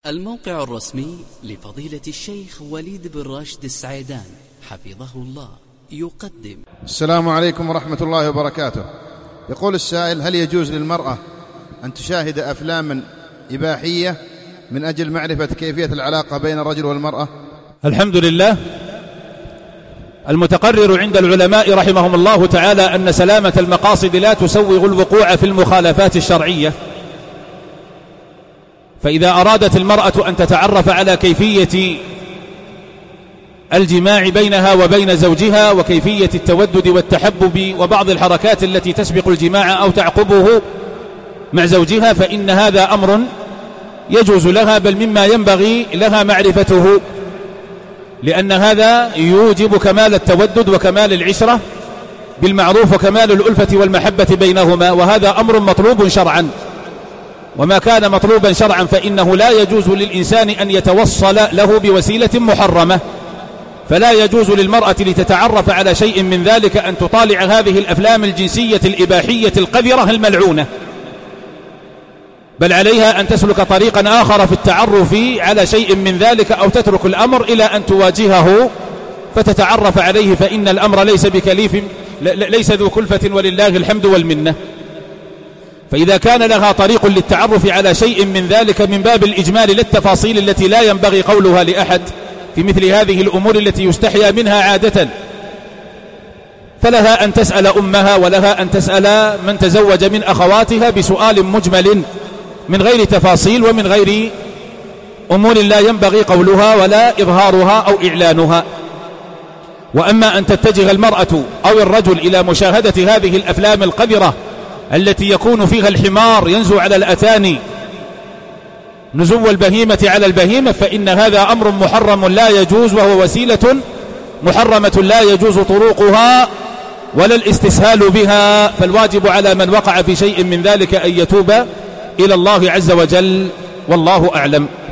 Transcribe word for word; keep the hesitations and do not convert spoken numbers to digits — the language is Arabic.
الموقع الرسمي لفضيلة الشيخ وليد بن راشد السعيدان حفظه الله يقدم. السلام عليكم ورحمة الله وبركاته. يقول السائل: هل يجوز للمرأة أن تشاهد أفلاما إباحية من أجل معرفة كيفية العلاقة بين الرجل والمرأة؟ الحمد لله. المتقرر عند العلماء رحمهم الله تعالى أن سلامة المقاصد لا تسوغ الوقوع في المخالفات الشرعية، فإذا أرادت المرأة أن تتعرف على كيفية الجماع بينها وبين زوجها وكيفية التودد والتحبب وبعض الحركات التي تسبق الجماع أو تعقبه مع زوجها، فإن هذا أمر يجوز لها، بل مما ينبغي لها معرفته، لأن هذا يوجب كمال التودد وكمال العشرة بالمعروف وكمال الألفة والمحبة بينهما، وهذا أمر مطلوب شرعا. وما كان مطلوبا شرعا فإنه لا يجوز للإنسان أن يتوصل له بوسيلة محرمة، فلا يجوز للمرأة لتتعرف على شيء من ذلك أن تطالع هذه الأفلام الجنسية الإباحية القذرة الملعونة، بل عليها أن تسلك طريقا آخر في التعرف على شيء من ذلك، أو تترك الأمر إلى أن تواجهه فتتعرف عليه، فإن الأمر ليس بكليف، ليس ذو كلفة ولله الحمد والمنة. فإذا كان لها طريق للتعرف على شيء من ذلك من باب الإجمال للتفاصيل التي لا ينبغي قولها لأحد في مثل هذه الأمور التي يستحيا منها عادة، فلها أن تسأل أمها ولها أن تسأل من تزوج من أخواتها بسؤال مجمل من غير تفاصيل ومن غير أمور لا ينبغي قولها ولا إظهارها أو إعلانها. وأما أن تتجه المرأة أو الرجل إلى مشاهدة هذه الأفلام القذرة التي يكون فيها الحمار ينزو على الأتاني نزو البهيمة على البهيمة، فإن هذا أمر محرم لا يجوز، وهو وسيلة محرمة لا يجوز طرقها ولا الاستسهال بها، فالواجب على من وقع في شيء من ذلك أن يتوب إلى الله عز وجل، والله أعلم.